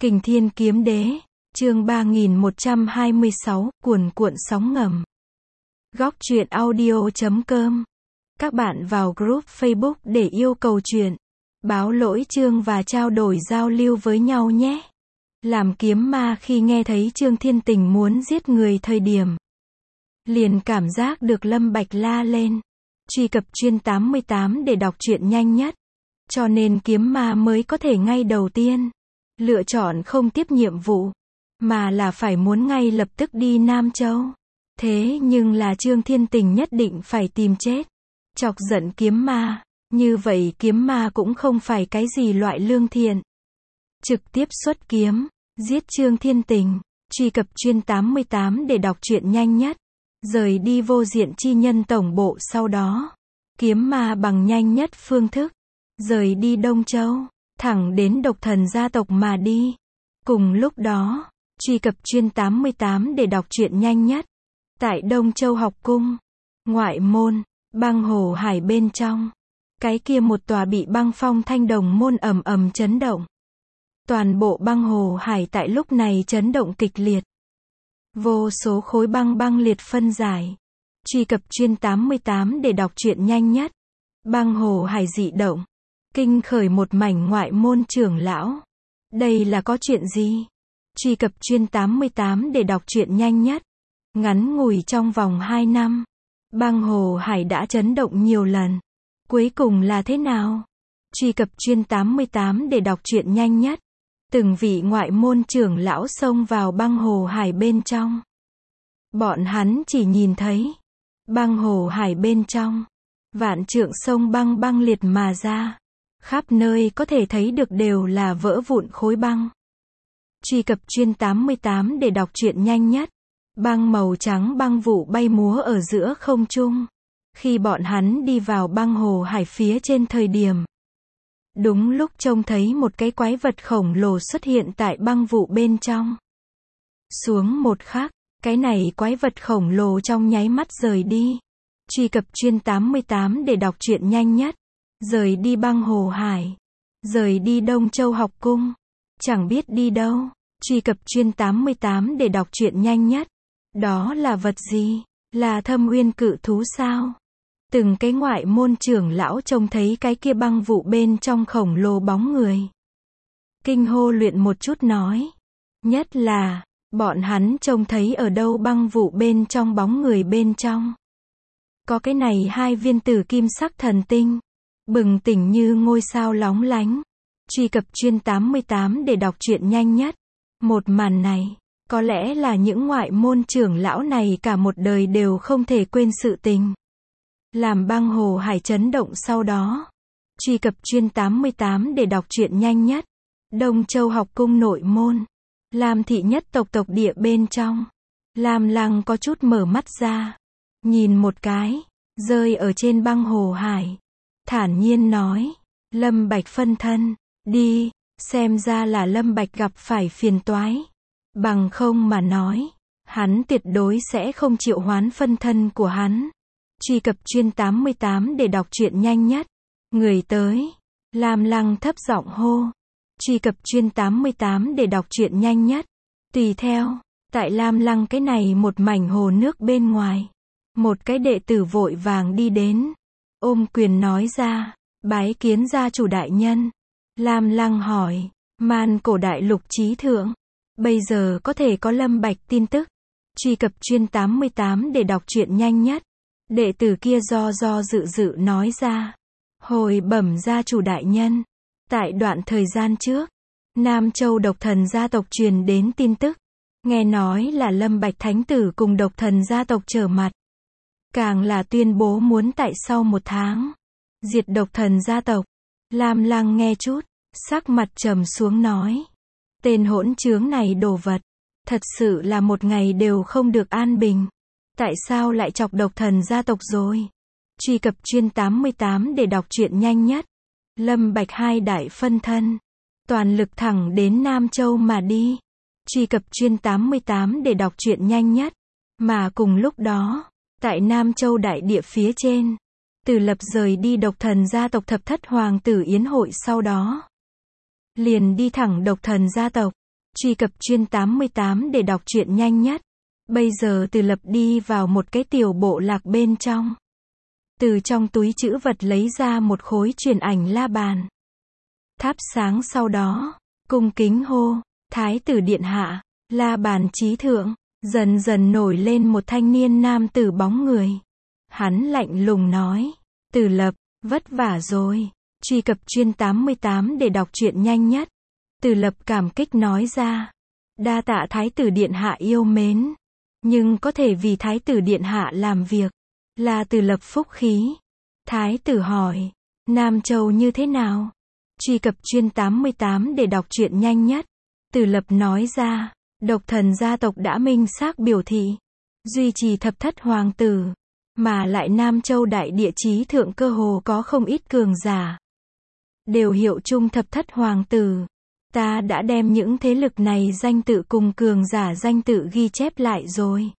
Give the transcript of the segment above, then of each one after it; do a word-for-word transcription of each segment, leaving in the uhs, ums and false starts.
Kình Thiên Kiếm Đế, chương ba nghìn một trăm hai mươi sáu, cuồn cuộn sóng ngầm. Góc truyện audio chấm com. Các bạn vào group Facebook để yêu cầu truyện, báo lỗi chương và trao đổi giao lưu với nhau nhé. Làm kiếm ma khi nghe thấy Trương Thiên Tình muốn giết người thời điểm, liền cảm giác được Lâm Bạch la lên. Truy cập chuyên tám mươi tám để đọc truyện nhanh nhất. Cho nên kiếm ma mới có thể ngay đầu tiên lựa chọn không tiếp nhiệm vụ, mà là phải muốn ngay lập tức đi Nam Châu. Thế nhưng là Trương Thiên Tình nhất định phải tìm chết, chọc giận kiếm ma. Như vậy kiếm ma cũng không phải cái gì loại lương thiện, trực tiếp xuất kiếm giết Trương Thiên Tình. Truy cập chuyên tám mươi tám để đọc truyện nhanh nhất. Rời đi Vô Diện Chi Nhân tổng bộ sau đó, kiếm ma bằng nhanh nhất phương thức rời đi Đông Châu, thẳng đến Độc Thần gia tộc mà đi. Cùng lúc đó, truy cập chuyên tám mươi tám để đọc truyện nhanh nhất. Tại Đông Châu học cung, ngoại môn, băng hồ hải bên trong, cái kia một tòa bị băng phong thanh đồng môn ầm ầm chấn động. Toàn bộ băng hồ hải tại lúc này chấn động kịch liệt. Vô số khối băng băng liệt phân giải. Truy cập chuyên tám mươi tám để đọc truyện nhanh nhất. Băng hồ hải dị động, kinh khởi một mảnh ngoại môn trưởng lão. Đây là có chuyện gì? Truy cập chuyên tám mươi tám để đọc truyện nhanh nhất. Ngắn ngủi trong vòng hai năm, băng hồ hải đã chấn động nhiều lần. Cuối cùng là thế nào? Truy cập chuyên tám mươi tám để đọc truyện nhanh nhất. Từng vị ngoại môn trưởng lão xông vào băng hồ hải bên trong. Bọn hắn chỉ nhìn thấy băng hồ hải bên trong, vạn trượng sông băng băng liệt mà ra. Khắp nơi có thể thấy được đều là vỡ vụn khối băng. Truy cập chuyên tám mươi tám để đọc truyện nhanh nhất. Băng màu trắng băng vụ bay múa ở giữa không trung. Khi bọn hắn đi vào băng hồ hải phía trên thời điểm, đúng lúc trông thấy một cái quái vật khổng lồ xuất hiện tại băng vụ bên trong. Xuống một khắc, cái này quái vật khổng lồ trong nháy mắt rời đi. Truy cập chuyên tám mươi tám để đọc truyện nhanh nhất. Rời đi băng hồ hải, rời đi Đông Châu học cung, chẳng biết đi đâu. Truy cập chuyên tám mươi tám để đọc truyện nhanh nhất. Đó là vật gì? Là Thâm Uyên cự thú sao? Từng cái ngoại môn trưởng lão trông thấy cái kia băng vụ bên trong khổng lồ bóng người, kinh hô luyện một chút nói. Nhất là, bọn hắn trông thấy ở đâu băng vụ bên trong bóng người bên trong có cái này hai viên tử kim sắc thần tinh, bừng tỉnh như ngôi sao lóng lánh. Truy cập chuyên tám mươi tám để đọc truyện nhanh nhất. Một màn này, có lẽ là những ngoại môn trưởng lão này cả một đời đều không thể quên sự tình. Làm băng hồ hải chấn động sau đó. Truy cập chuyên tám mươi tám để đọc truyện nhanh nhất. Đông Châu học cung nội môn, Lam thị nhất tộc tộc địa bên trong. Lam Lăng có chút mở mắt ra, nhìn một cái, rơi ở trên băng hồ hải, thản nhiên nói. Lâm Bạch phân thân, đi, xem ra là Lâm Bạch gặp phải phiền toái. Bằng không mà nói, hắn tuyệt đối sẽ không triệu hoán phân thân của hắn. Truy cập chuyên tám mươi tám để đọc truyện nhanh nhất. Người tới, Lam Lăng thấp giọng hô. Truy cập chuyên tám mươi tám để đọc truyện nhanh nhất. Tùy theo, tại Lam Lăng cái này một mảnh hồ nước bên ngoài, một cái đệ tử vội vàng đi đến, ôm quyền nói ra, bái kiến gia chủ đại nhân. Lam Lăng hỏi, Man Cổ đại lục chí thượng, bây giờ có thể có Lâm Bạch tin tức? Truy cập chuyên tám mươi tám để đọc truyện nhanh nhất. Đệ tử kia do do dự dự nói ra, hồi bẩm gia chủ đại nhân, tại đoạn thời gian trước, Nam Châu Độc Thần gia tộc truyền đến tin tức, nghe nói là Lâm Bạch thánh tử cùng Độc Thần gia tộc trở mặt, càng là tuyên bố muốn tại sau một tháng diệt Độc Thần gia tộc. Lam Lăng nghe chút, sắc mặt trầm xuống nói, tên hỗn trướng này đồ vật, thật sự là một ngày đều không được an bình. Tại sao lại chọc Độc Thần gia tộc rồi? Truy cập chuyên tám mươi tám để đọc truyện nhanh nhất. Lâm Bạch hai đại phân thân, toàn lực thẳng đến Nam Châu mà đi. Truy cập chuyên tám mươi tám để đọc truyện nhanh nhất. Mà cùng lúc đó, tại Nam Châu đại địa phía trên, Từ Lập rời đi Độc Thần gia tộc thập thất hoàng tử yến hội sau đó, liền đi thẳng Độc Thần gia tộc. Truy cập chuyên tám mươi tám để đọc truyện nhanh nhất. Bây giờ Từ Lập đi vào một cái tiểu bộ lạc bên trong. Từ trong túi trữ vật lấy ra một khối truyền ảnh la bàn. Thắp sáng sau đó, cung kính hô, Thái tử điện hạ, la bàn chí thượng, dần dần nổi lên một thanh niên nam tử bóng người. Hắn lạnh lùng nói, Từ Lập, vất vả rồi. Truy cập chuyên tám mươi tám để đọc truyện nhanh nhất. Từ Lập cảm kích nói ra, đa tạ Thái tử điện hạ yêu mến, nhưng có thể vì Thái tử điện hạ làm việc, là Từ Lập phúc khí. Thái tử hỏi, Nam Châu như thế nào? Truy cập chuyên tám mươi tám để đọc truyện nhanh nhất. Từ Lập nói ra, độc thần gia tộc đã minh xác biểu thị, duy trì thập thất hoàng tử, mà lại Nam Châu đại địa chí thượng cơ hồ có không ít cường giả, đều hiệu chung thập thất hoàng tử. Ta đã đem những thế lực này danh tự cùng cường giả danh tự ghi chép lại rồi.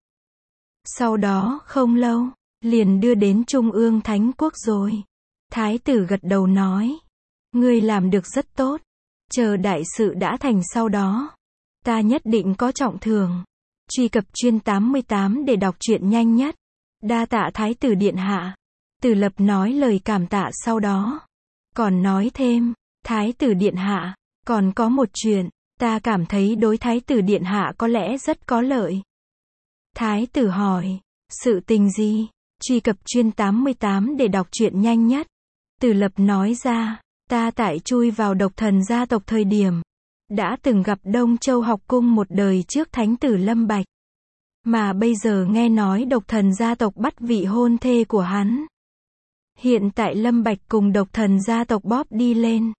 Sau đó không lâu, liền đưa đến Trung ương Thánh Quốc rồi. Thái tử gật đầu nói, ngươi làm được rất tốt. Chờ đại sự đã thành sau đó, ta nhất định có trọng thưởng. Truy cập chuyên tám mươi tám để đọc truyện nhanh nhất. Đa tạ Thái tử điện hạ. Từ Lập nói lời cảm tạ sau đó. Còn nói thêm, Thái tử điện hạ, còn có một chuyện, ta cảm thấy đối Thái tử điện hạ có lẽ rất có lợi. Thái tử hỏi, sự tình gì? Truy cập chuyên tám mươi tám để đọc truyện nhanh nhất. Từ Lập nói ra, ta tại chui vào độc thần gia tộc thời điểm, đã từng gặp Đông Châu học cung một đời trước thánh tử Lâm Bạch. Mà bây giờ nghe nói độc thần gia tộc bắt vị hôn thê của hắn. Hiện tại Lâm Bạch cùng độc thần gia tộc bóp đi lên.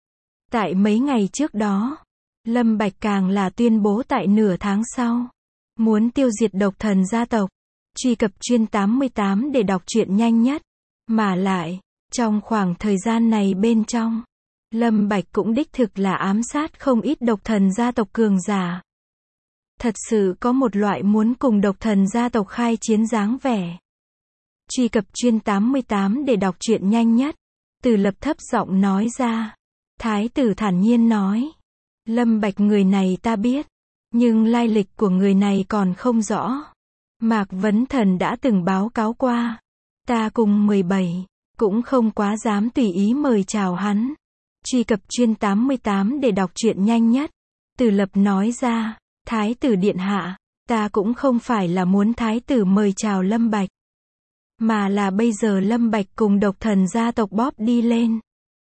Tại mấy ngày trước đó, Lâm Bạch càng là tuyên bố tại nửa tháng sau, muốn tiêu diệt độc thần gia tộc. Truy cập chuyên tám mươi tám để đọc truyện nhanh nhất. Mà lại, trong khoảng thời gian này bên trong, Lâm Bạch cũng đích thực là ám sát không ít độc thần gia tộc cường giả. Thật sự có một loại muốn cùng độc thần gia tộc khai chiến dáng vẻ. Truy cập chuyên tám mươi tám để đọc truyện nhanh nhất. Từ Lập thấp giọng nói ra. Thái tử thản nhiên nói, Lâm Bạch người này ta biết, nhưng lai lịch của người này còn không rõ. Mạc Vấn Thần đã từng báo cáo qua, ta cùng mười bảy, cũng không quá dám tùy ý mời chào hắn. Truy cập chuyên tám mươi tám để đọc truyện nhanh nhất. Từ Lập nói ra, Thái tử điện hạ, ta cũng không phải là muốn Thái tử mời chào Lâm Bạch, mà là bây giờ Lâm Bạch cùng độc thần gia tộc bóp đi lên.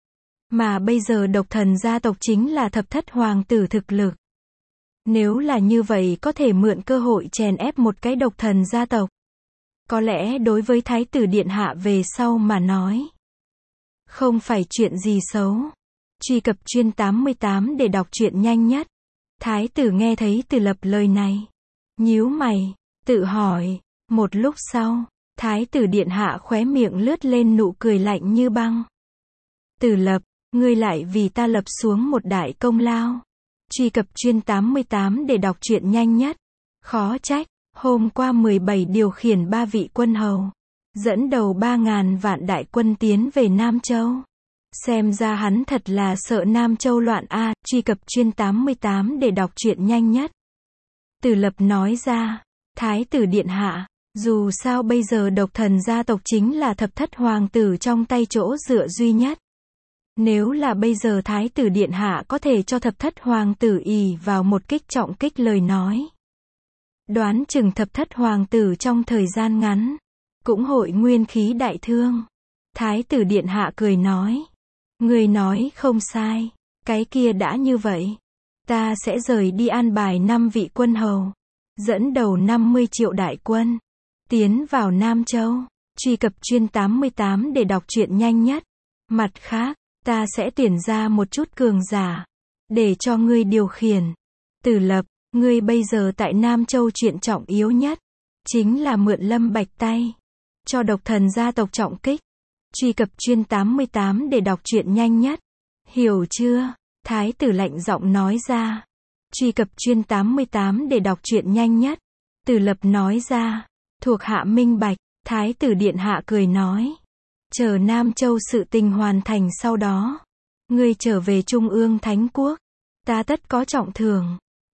Mà bây giờ độc thần gia tộc chính là thập thất hoàng tử thực lực. Nếu là như vậy có thể mượn cơ hội chèn ép một cái độc thần gia tộc. Có lẽ đối với Thái tử điện hạ về sau mà nói, không phải chuyện gì xấu. Truy cập chuyên tám mươi tám để đọc truyện nhanh nhất. Thái tử nghe thấy Từ Lập lời này, nhíu mày, tự hỏi. Một lúc sau, Thái tử điện hạ khóe miệng lướt lên nụ cười lạnh như băng. Từ Lập, ngươi lại vì ta lập xuống một đại công lao. Truy cập chuyên tám mươi tám để đọc truyện nhanh nhất. Khó trách, hôm qua mười bảy điều khiển ba vị quân hầu, dẫn đầu ba ngàn vạn đại quân tiến về Nam Châu. Xem ra hắn thật là sợ Nam Châu loạn a. Truy cập chuyên tám mươi tám để đọc truyện nhanh nhất. Từ Lập nói ra, Thái tử điện hạ, dù sao bây giờ độc thần gia tộc chính là thập thất hoàng tử trong tay chỗ dựa duy nhất. Nếu là bây giờ Thái tử điện hạ có thể cho thập thất hoàng tử ỷ vào một kích trọng kích lời nói, đoán chừng thập thất hoàng tử trong thời gian ngắn, cũng hội nguyên khí đại thương. Thái tử điện hạ cười nói, người nói không sai, cái kia đã như vậy, ta sẽ rời đi an bài năm vị quân hầu, dẫn đầu năm mươi triệu đại quân, tiến vào Nam Châu. Truy cập chuyên tám mươi tám để đọc truyện nhanh nhất. Mặt khác, ta sẽ tuyển ra một chút cường giả, để cho ngươi điều khiển. Từ Lập, ngươi bây giờ tại Nam Châu chuyện trọng yếu nhất, chính là mượn Lâm Bạch tay, cho độc thần gia tộc trọng kích. Truy cập chuyên tám mươi tám để đọc truyện nhanh nhất. Hiểu chưa? Thái tử lạnh giọng nói ra. Truy cập chuyên tám mươi tám để đọc truyện nhanh nhất. Từ Lập nói ra, thuộc hạ minh bạch. Thái tử điện hạ cười nói, chờ Nam Châu sự tình hoàn thành sau đó, ngươi trở về Trung ương Thánh Quốc, ta tất có trọng thưởng.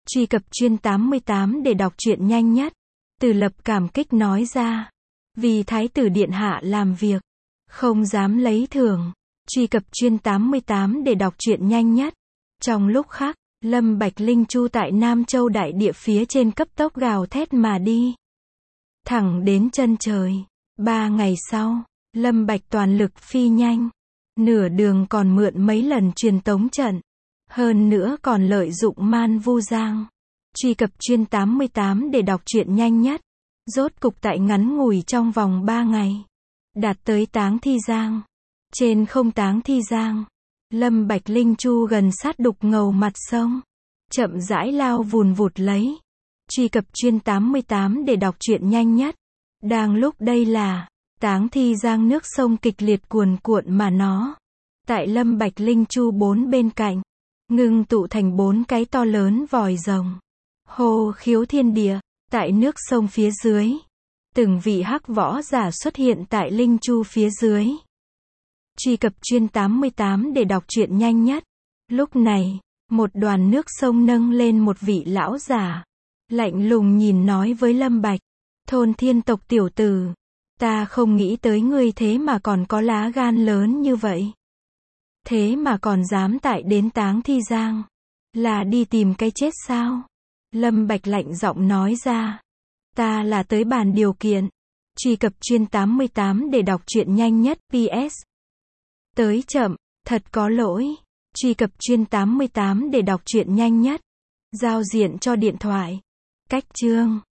Truy cập chuyên tám mươi tám để đọc truyện nhanh nhất. Từ Lập cảm kích nói ra. Vì Thái tử Điện Hạ làm việc. Không dám lấy thưởng. Truy cập chuyên tám mươi tám để đọc truyện nhanh nhất. Trong lúc khác, Lâm Bạch Linh Chu tại Nam Châu đại địa phía trên cấp tốc gào thét mà đi. Thẳng đến chân trời. Ba ngày sau, Lâm Bạch toàn lực phi nhanh. Nửa đường còn mượn mấy lần truyền tống trận. Hơn nữa còn lợi dụng Man Vu Giang. Truy cập chuyên tám mươi tám để đọc truyện nhanh nhất. Rốt cục tại ngắn ngủi trong vòng ba ngày. Đạt tới Táng Thi Giang. Trên không Táng Thi Giang. Lâm Bạch Linh Chu gần sát đục ngầu mặt sông. Chậm rãi lao vùn vụt lấy. Truy cập chuyên tám mươi tám để đọc truyện nhanh nhất. Đang lúc đây là Táng Thi Giang, nước sông kịch liệt cuồn cuộn mà nó. Tại Lâm Bạch Linh Chu bốn bên cạnh. Ngưng tụ thành bốn cái to lớn vòi rồng. Hô khiếu thiên địa. Tại nước sông phía dưới. Từng vị hắc võ giả xuất hiện tại Linh Chu phía dưới. Truy cập chuyên tám mươi tám để đọc truyện nhanh nhất. Lúc này, một đoàn nước sông nâng lên một vị lão giả. Lạnh lùng nhìn nói với Lâm Bạch. Thôn Thiên tộc tiểu tử. Ta không nghĩ tới ngươi thế mà còn có lá gan lớn như vậy. Thế mà còn dám tại đến Táng Thi Giang. Là đi tìm cái chết sao? Lâm Bạch lạnh giọng nói ra. Ta là tới bàn điều kiện. Truy cập chuyên tám mươi tám để đọc truyện nhanh nhất. pê ét. Tới chậm, thật có lỗi. Truy cập chuyên tám mươi tám để đọc truyện nhanh nhất. Giao diện cho điện thoại. Cách chương.